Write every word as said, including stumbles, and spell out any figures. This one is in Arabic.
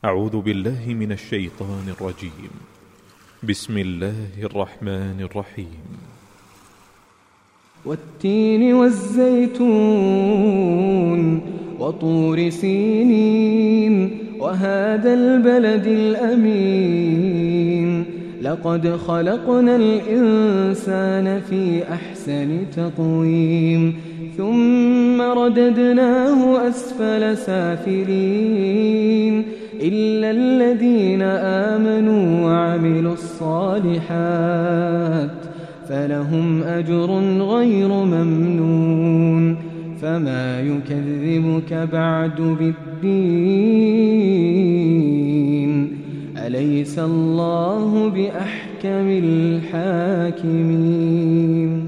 أعوذ بالله من الشيطان الرجيم. بسم الله الرحمن الرحيم. والتين والزيتون وطور سينين وهذا البلد الأمين لقد خلقنا الإنسان في أحسن تقويم ثم رددناه أسفل سافلين إلا الذين آمنوا وعملوا الصالحات فلهم أجر غير ممنون فما يكذبك بعد بالدين أليس الله بأحكم الحاكمين.